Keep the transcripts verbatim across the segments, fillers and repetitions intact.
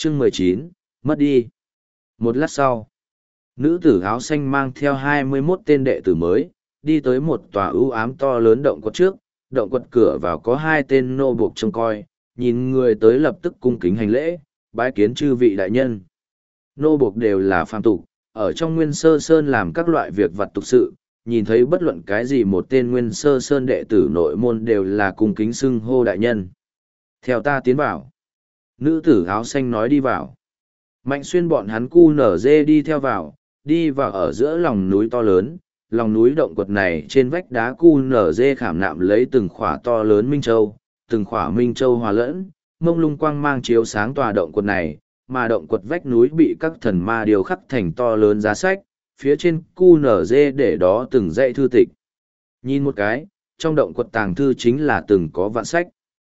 Chương mười chín, mất đi. Một lát sau, nữ tử áo xanh mang theo hai mươi mốt tên đệ tử mới, đi tới một tòa ưu ám to lớn động quật trước. Động quật cửa vào có hai tên nô buộc trông coi, nhìn người tới lập tức cung kính hành lễ, bái kiến chư vị đại nhân. Nô buộc đều là phàm tục, ở trong Nguyên Sơ Sơn làm các loại việc vặt tục sự, nhìn thấy bất luận cái gì một tên Nguyên Sơ Sơn đệ tử nội môn đều là cung kính xưng hô đại nhân. Theo ta tiến vào. Nữ tử áo xanh nói đi vào. Mạnh Xuyên bọn hắn cu nở dê đi theo vào, đi vào ở giữa lòng núi to lớn. Lòng núi động quật này trên vách đá cu nở dê khảm nạm lấy từng khỏa to lớn minh châu, từng khỏa minh châu hòa lẫn, mông lung quang mang chiếu sáng tòa động quật này, mà động quật vách núi bị các thần ma điều khắc thành to lớn giá sách, phía trên cu nở dê để đó từng dãy thư tịch. Nhìn một cái, trong động quật tàng thư chính là từng có vạn sách.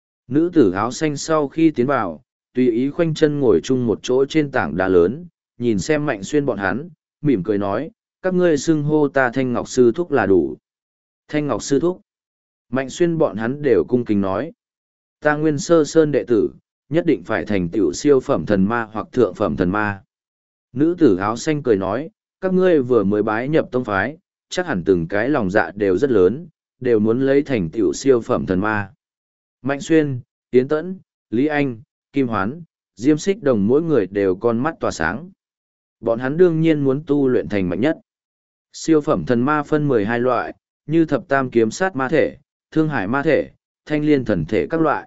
Nữ tử áo xanh sau khi tiến vào, tùy ý khoanh chân ngồi chung một chỗ trên tảng đá lớn, nhìn xem Mạnh Xuyên bọn hắn, mỉm cười nói, các ngươi xưng hô ta Thanh Ngọc Sư Thúc là đủ. Thanh Ngọc Sư Thúc. Mạnh Xuyên bọn hắn đều cung kính nói, ta Nguyên Sơ Sơn đệ tử, nhất định phải thành tựu siêu phẩm thần ma hoặc thượng phẩm thần ma. Nữ tử áo xanh cười nói, các ngươi vừa mới bái nhập tông phái, chắc hẳn từng cái lòng dạ đều rất lớn, đều muốn lấy thành tựu siêu phẩm thần ma. Mạnh Xuyên, Tiến Tẫn, Lý Anh, Kim Hoán, Diêm Xích Đồng mỗi người đều con mắt tỏa sáng. Bọn hắn đương nhiên muốn tu luyện thành mạnh nhất. Siêu phẩm thần ma phân mười hai loại, như thập tam kiếm sát ma thể, thương hải ma thể, thanh liên thần thể các loại.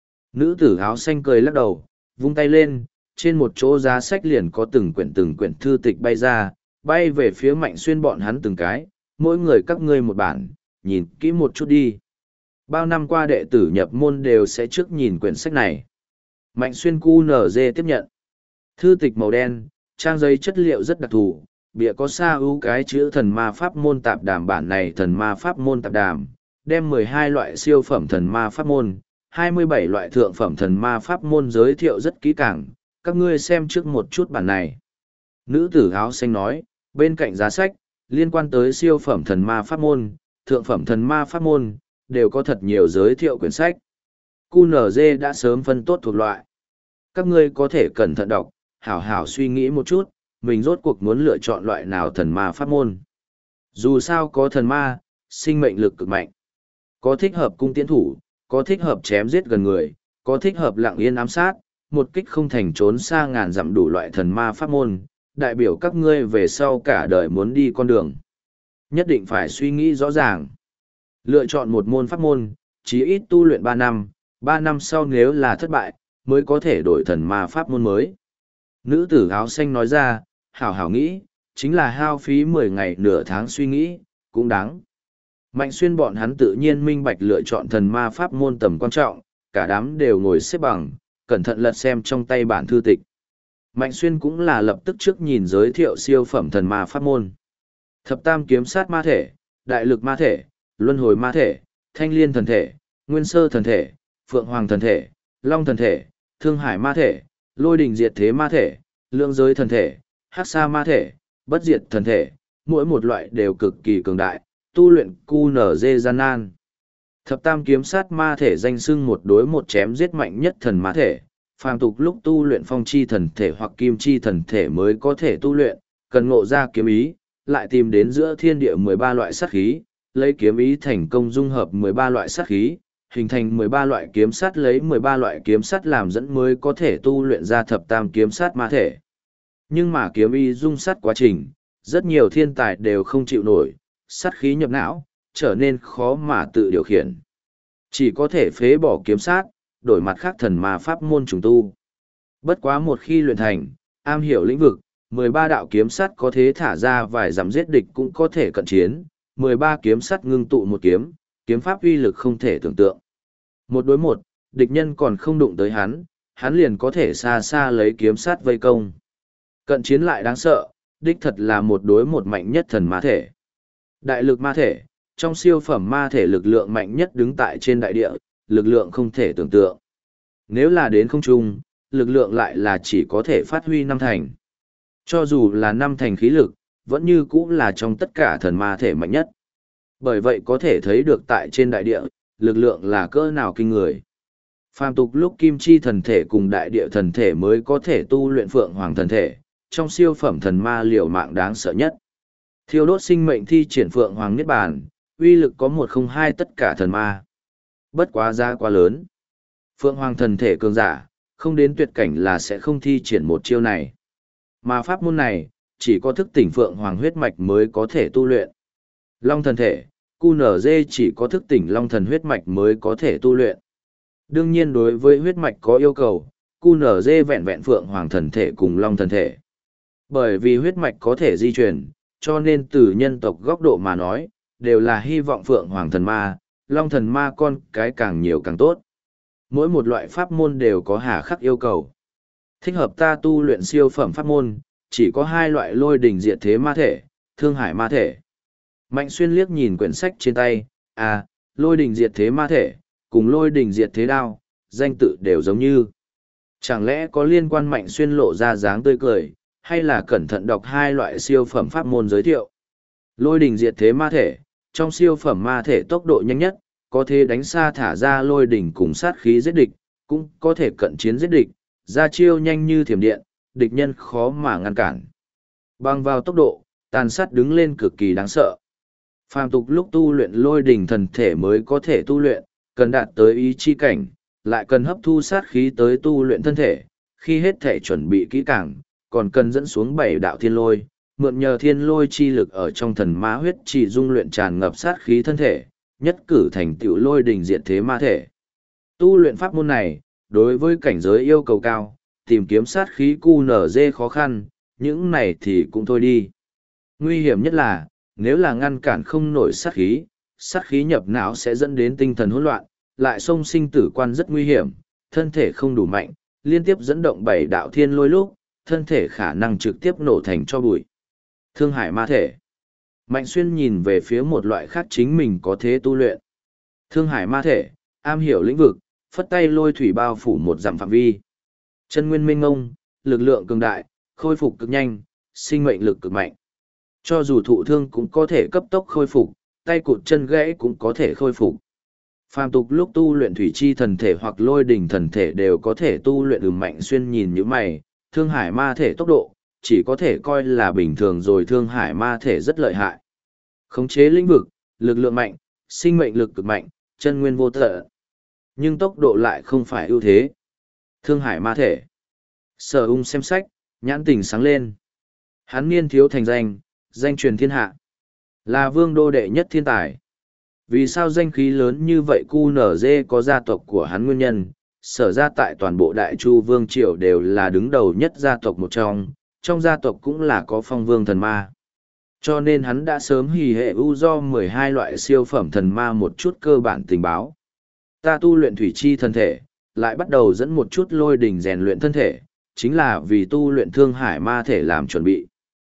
Nữ tử áo xanh cười lắc đầu, vung tay lên, trên một chỗ giá sách liền có từng quyển từng quyển thư tịch bay ra, bay về phía Mạnh Xuyên bọn hắn từng cái, mỗi người các ngươi một bản, nhìn kỹ một chút đi. Bao năm qua đệ tử nhập môn đều sẽ trước nhìn quyển sách này. Mạnh Xuyên cu nở dê tiếp nhận. Thư tịch màu đen, trang giấy chất liệu rất đặc thù, bìa có sa ưu cái chữ thần ma pháp môn tạp đàm, bản này thần ma pháp môn tạp đàm, đem mười hai loại siêu phẩm thần ma pháp môn, hai mươi bảy loại thượng phẩm thần ma pháp môn giới thiệu rất kỹ càng, các ngươi xem trước một chút bản này. Nữ tử áo xanh nói, bên cạnh giá sách, liên quan tới siêu phẩm thần ma pháp môn, thượng phẩm thần ma pháp môn, đều có thật nhiều giới thiệu quyển sách. cu en giê đã sớm phân tốt thuộc loại. Các ngươi có thể cẩn thận đọc, hảo hảo suy nghĩ một chút, mình rốt cuộc muốn lựa chọn loại nào thần ma pháp môn. Dù sao có thần ma, sinh mệnh lực cực mạnh. Có thích hợp cung tiễn thủ, có thích hợp chém giết gần người, có thích hợp lặng yên ám sát, một kích không thành trốn xa ngàn dặm đủ loại thần ma pháp môn, đại biểu các ngươi về sau cả đời muốn đi con đường. Nhất định phải suy nghĩ rõ ràng. Lựa chọn một môn pháp môn, chí ít tu luyện ba năm, ba năm sau nếu là thất bại, mới có thể đổi thần ma pháp môn mới. Nữ tử áo xanh nói ra, hảo hảo nghĩ, chính là hao phí mười ngày nửa tháng suy nghĩ, cũng đáng. Mạnh Xuyên bọn hắn tự nhiên minh bạch lựa chọn thần ma pháp môn tầm quan trọng, cả đám đều ngồi xếp bằng, cẩn thận lật xem trong tay bản thư tịch. Mạnh Xuyên cũng là lập tức trước nhìn giới thiệu siêu phẩm thần ma pháp môn. Thập tam kiếm sát ma thể, đại lực ma thể, luân hồi ma thể, thanh liên thần thể, nguyên sơ thần thể, phượng hoàng thần thể, long thần thể, thương hải ma thể, lôi đình diệt thế ma thể, lượng giới thần thể, hắc sa ma thể, bất diệt thần thể, mỗi một loại đều cực kỳ cường đại, tu luyện cu en giê gian nan. Thập tam kiếm sát ma thể danh xưng một đối một chém giết mạnh nhất thần ma thể, phàm tục lúc tu luyện phong chi thần thể hoặc kim chi thần thể mới có thể tu luyện, cần ngộ ra kiếm ý, lại tìm đến giữa thiên địa mười ba loại sát khí, lấy kiếm ý thành công dung hợp mười ba loại sát khí, hình thành mười ba loại kiếm sát, lấy mười ba loại kiếm sát làm dẫn mới có thể tu luyện ra thập tam kiếm sát ma thể. Nhưng mà kiếm ý dung sát quá trình, rất nhiều thiên tài đều không chịu nổi, sát khí nhập não, trở nên khó mà tự điều khiển. Chỉ có thể phế bỏ kiếm sát, đổi mặt khác thần ma pháp môn trùng tu. Bất quá một khi luyện thành, am hiểu lĩnh vực, mười ba đạo kiếm sắt có thể thả ra vài dặm giết địch cũng có thể cận chiến, mười ba kiếm sắt ngưng tụ một kiếm, kiếm pháp uy lực không thể tưởng tượng. Một đối một, địch nhân còn không đụng tới hắn, hắn liền có thể xa xa lấy kiếm sắt vây công. Cận chiến lại đáng sợ, đích thật là một đối một mạnh nhất thần ma thể. Đại lực ma thể, trong siêu phẩm ma thể lực lượng mạnh nhất đứng tại trên đại địa, lực lượng không thể tưởng tượng. Nếu là đến không trung, lực lượng lại là chỉ có thể phát huy năm thành. Cho dù là năm thành khí lực, vẫn như cũ là trong tất cả thần ma thể mạnh nhất. Bởi vậy có thể thấy được tại trên đại địa, lực lượng là cỡ nào kinh người. Phàm tục lúc kim chi thần thể cùng đại địa thần thể mới có thể tu luyện phượng hoàng thần thể, trong siêu phẩm thần ma liều mạng đáng sợ nhất. Thiêu đốt sinh mệnh thi triển phượng hoàng niết bàn, uy lực có một không hai tất cả thần ma. Bất quá giá quá lớn. Phượng hoàng thần thể cường giả, không đến tuyệt cảnh là sẽ không thi triển một chiêu này. Mà pháp môn này, chỉ có thức tỉnh phượng hoàng huyết mạch mới có thể tu luyện. Long thần thể, quy en giê chỉ có thức tỉnh long thần huyết mạch mới có thể tu luyện. Đương nhiên đối với huyết mạch có yêu cầu, quy en giê vẹn vẹn phượng hoàng thần thể cùng long thần thể. Bởi vì huyết mạch có thể di chuyển, cho nên từ nhân tộc góc độ mà nói, đều là hy vọng phượng hoàng thần ma, long thần ma con cái càng nhiều càng tốt. Mỗi một loại pháp môn đều có hà khắc yêu cầu. Thích hợp ta tu luyện siêu phẩm pháp môn, chỉ có hai loại lôi đỉnh diệt thế ma thể, thương hải ma thể. Mạnh xuyên liếc nhìn quyển sách trên tay, à, lôi đỉnh diệt thế ma thể, cùng lôi đỉnh diệt thế đao, danh tự đều giống như. Chẳng lẽ có liên quan Mạnh xuyên lộ ra dáng tươi cười, hay là cẩn thận đọc hai loại siêu phẩm pháp môn giới thiệu. Lôi đỉnh diệt thế ma thể, trong siêu phẩm ma thể tốc độ nhanh nhất, có thể đánh xa thả ra lôi đỉnh cùng sát khí giết địch, cũng có thể cận chiến giết địch, ra chiêu nhanh như thiểm điện, địch nhân khó mà ngăn cản. Bằng vào tốc độ, tàn sát đứng lên cực kỳ đáng sợ. Phàm tục lúc tu luyện lôi đỉnh thần thể mới có thể tu luyện, cần đạt tới ý chi cảnh, lại cần hấp thu sát khí tới tu luyện thân thể, khi hết thể chuẩn bị kỹ càng, còn cần dẫn xuống bảy đạo thiên lôi, mượn nhờ thiên lôi chi lực ở trong thần ma huyết chỉ dung luyện tràn ngập sát khí thân thể, nhất cử thành tựu lôi đỉnh diệt thế ma thể. Tu luyện pháp môn này, đối với cảnh giới yêu cầu cao, tìm kiếm sát khí quy en giê khó khăn, những này thì cũng thôi đi. Nguy hiểm nhất là, nếu là ngăn cản không nổi sát khí, sát khí nhập não sẽ dẫn đến tinh thần hỗn loạn, lại xông sinh tử quan rất nguy hiểm, thân thể không đủ mạnh, liên tiếp dẫn động bảy đạo thiên lôi lúc, thân thể khả năng trực tiếp nổ thành cho bụi. Thương hải ma thể. Mạnh xuyên nhìn về phía một loại khác chính mình có thế tu luyện. Thương hải ma thể, am hiểu lĩnh vực, phất tay lôi thủy bao phủ một dặm phạm vi. Chân nguyên minh ngông, lực lượng cường đại, khôi phục cực nhanh, sinh mệnh lực cực mạnh. Cho dù thụ thương cũng có thể cấp tốc khôi phục, tay cụt chân gãy cũng có thể khôi phục. Phàm tục lúc tu luyện thủy chi thần thể hoặc lôi đỉnh thần thể đều có thể tu luyện. Ừm, Mạnh xuyên nhìn như mày, thương hải ma thể tốc độ, chỉ có thể coi là bình thường rồi. Thương hải ma thể rất lợi hại. Khống chế lĩnh vực, lực lượng mạnh, sinh mệnh lực cực mạnh, chân nguyên vô tận. Nhưng tốc độ lại không phải ưu thế. Thương hải ma thể. Sở Ung xem sách, nhãn tình sáng lên. Hắn niên thiếu thành danh, danh truyền thiên hạ. Là vương đô đệ nhất thiên tài. Vì sao danh khí lớn như vậy? quy en giê có gia tộc của hắn nguyên nhân, sở ra tại toàn bộ Đại Chu Vương Triều đều là đứng đầu nhất gia tộc một trong, trong gia tộc cũng là có phong vương thần ma. Cho nên hắn đã sớm hì hệ ưu do mười hai loại siêu phẩm thần ma một chút cơ bản tình báo. Ta tu luyện thủy chi thân thể, lại bắt đầu dẫn một chút lôi đỉnh rèn luyện thân thể, chính là vì tu luyện thương hải ma thể làm chuẩn bị.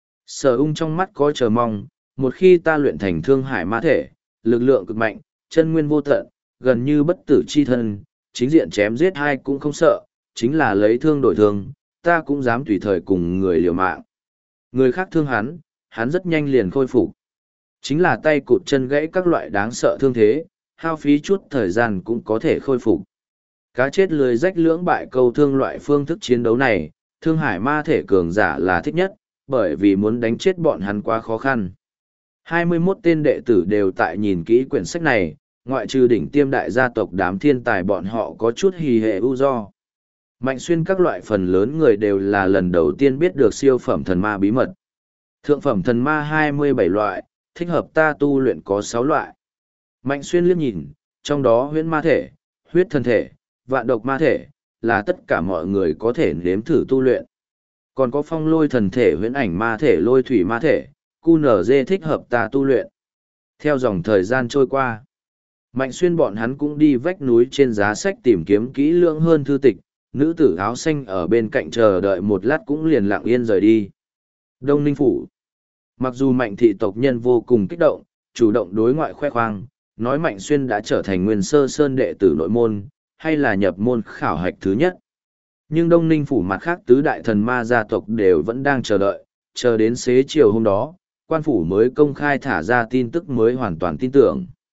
Sở Ung trong mắt có chờ mong, một khi ta luyện thành thương hải ma thể, lực lượng cực mạnh, chân nguyên vô tận, gần như bất tử chi thân, chính diện chém giết hai cũng không sợ, chính là lấy thương đổi thương, ta cũng dám tùy thời cùng người liều mạng. Người khác thương hắn, hắn rất nhanh liền khôi phục. Chính là tay cụt chân gãy các loại đáng sợ thương thế, hao phí chút thời gian cũng có thể khôi phục. Cá chết lưới rách lưỡng bại câu thương loại phương thức chiến đấu này, thương hải ma thể cường giả là thích nhất, bởi vì muốn đánh chết bọn hắn quá khó khăn. hai mươi mốt tên đệ tử đều tại nhìn kỹ quyển sách này, ngoại trừ đỉnh tiêm đại gia tộc đám thiên tài bọn họ có chút hì hệ ưu do. Mạnh xuyên các loại phần lớn người đều là lần đầu tiên biết được siêu phẩm thần ma bí mật. Thượng phẩm thần ma hai mươi bảy loại, thích hợp ta tu luyện có sáu loại. Mạnh xuyên liếc nhìn, trong đó huyễn ma thể, huyết thần thể, vạn độc ma thể, là tất cả mọi người có thể nếm thử tu luyện. Còn có phong lôi thần thể, huyễn ảnh ma thể, lôi thủy ma thể, quy en giê thích hợp ta tu luyện. Theo dòng thời gian trôi qua, Mạnh xuyên bọn hắn cũng đi vách núi trên giá sách tìm kiếm kỹ lưỡng hơn thư tịch, nữ tử áo xanh ở bên cạnh chờ đợi một lát cũng liền lặng yên rời đi. Đông Ninh Phủ. Mặc dù Mạnh thị tộc nhân vô cùng kích động, chủ động đối ngoại khoe khoang, nói Mạnh xuyên đã trở thành nguyên sơ sơn đệ tử nội môn, hay là nhập môn khảo hạch thứ nhất. Nhưng Đông Ninh Phủ mặt khác tứ đại thần ma gia tộc đều vẫn đang chờ đợi, chờ đến xế chiều hôm đó, quan phủ mới công khai thả ra tin tức mới hoàn toàn tin tưởng.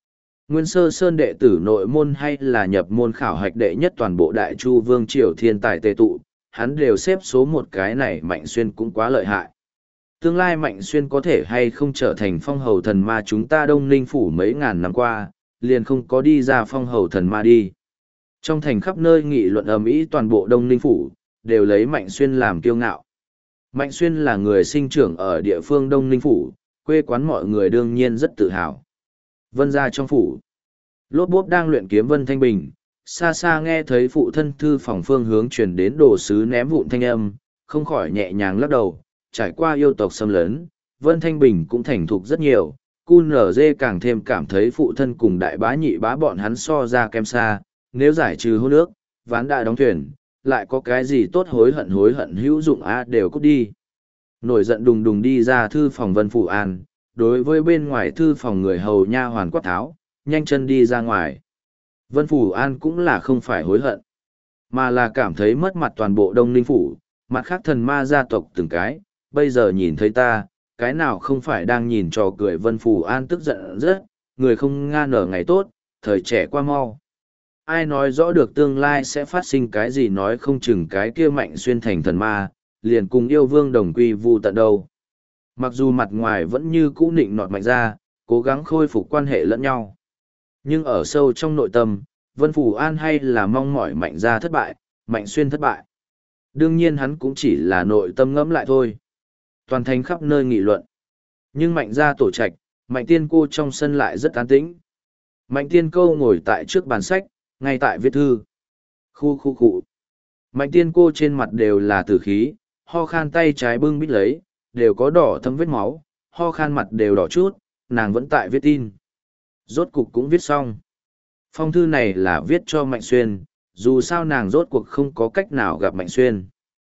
Nguyên sơ sơn đệ tử nội môn hay là nhập môn khảo hạch đệ nhất toàn bộ đại chu vương triều thiên tài tề tụ, hắn đều xếp số một, cái này Mạnh Xuyên cũng quá lợi hại. Tương lai Mạnh Xuyên có thể hay không trở thành phong hầu thần ma, chúng ta Đông Ninh phủ mấy ngàn năm qua, liền không có đi ra phong hầu thần ma đi. Trong thành khắp nơi nghị luận ầm ĩ, toàn bộ Đông Ninh phủ đều lấy Mạnh Xuyên làm kiêu ngạo. Mạnh Xuyên là người sinh trưởng ở địa phương Đông Ninh phủ, quê quán mọi người đương nhiên rất tự hào. Vân gia trong phủ, lốp bốp đang luyện kiếm Vân Thanh Bình, xa xa nghe thấy phụ thân thư phòng phương hướng truyền đến đồ sứ ném vụn thanh âm, không khỏi nhẹ nhàng lắc đầu. Trải qua yêu tộc xâm lấn, Vân Thanh Bình cũng thành thục rất nhiều, cu nở dê càng thêm cảm thấy phụ thân cùng đại bá nhị bá bọn hắn so ra kem xa, nếu giải trừ hôn ước, ván đã đóng thuyền, lại có cái gì tốt hối hận hối hận hữu dụng a đều cút đi. Nổi giận đùng đùng đi ra thư phòng Vân Phủ An, đối với bên ngoài thư phòng người hầu nha hoàn quát tháo, nhanh chân đi ra ngoài. Vân Phủ An cũng là không phải hối hận, mà là cảm thấy mất mặt toàn bộ Đông Ninh Phủ, mặt khác thần ma gia tộc từng cái, bây giờ nhìn thấy ta, cái nào không phải đang nhìn trò cười. Vân Phủ An tức giận rất, người không nga nở ngày tốt, thời trẻ qua mau. Ai nói rõ được tương lai sẽ phát sinh cái gì, nói không chừng cái kia Mạnh Xuyên thành thần ma, liền cùng yêu vương đồng quy vu tận đâu. Mặc dù mặt ngoài vẫn như cũ nịnh nọt Mạnh ra, cố gắng khôi phục quan hệ lẫn nhau. Nhưng ở sâu trong nội tâm, Vân Phủ An hay là mong mỏi Mạnh ra thất bại, Mạnh Xuyên thất bại. Đương nhiên hắn cũng chỉ là nội tâm ngẫm lại thôi. Toàn thành khắp nơi nghị luận. Nhưng Mạnh ra tổ trạch, Mạnh Tiên Cô trong sân lại rất an tĩnh. Mạnh Tiên Cô ngồi tại trước bàn sách, ngay tại viết thư. Khu khu khu. Mạnh Tiên Cô trên mặt đều là tử khí, ho khan, tay trái bưng bít lấy, đều có đỏ thấm vết máu, ho khan mặt đều đỏ chút, nàng vẫn tại viết tin. Rốt cục cũng viết xong. Phong thư này là viết cho Mạnh Xuyên, dù sao nàng rốt cuộc không có cách nào gặp Mạnh Xuyên.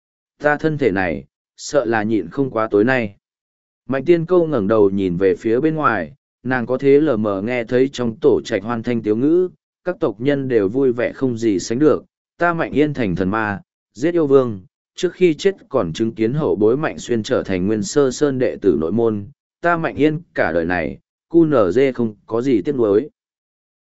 Ta thân thể này, sợ là nhịn không quá tối nay. Mạnh Tiên Câu ngẩng đầu nhìn về phía bên ngoài, nàng có thế lờ mờ nghe thấy trong tổ trạch hoan thanh tiếu ngữ, các tộc nhân đều vui vẻ không gì sánh được. Ta Mạnh Yên thành thần ma, giết yêu vương, trước khi chết còn chứng kiến hậu bối Mạnh Xuyên trở thành nguyên sơ sơn đệ tử nội môn. Ta Mạnh Yên cả đời này, cu nở dê không có gì tiếc nuối.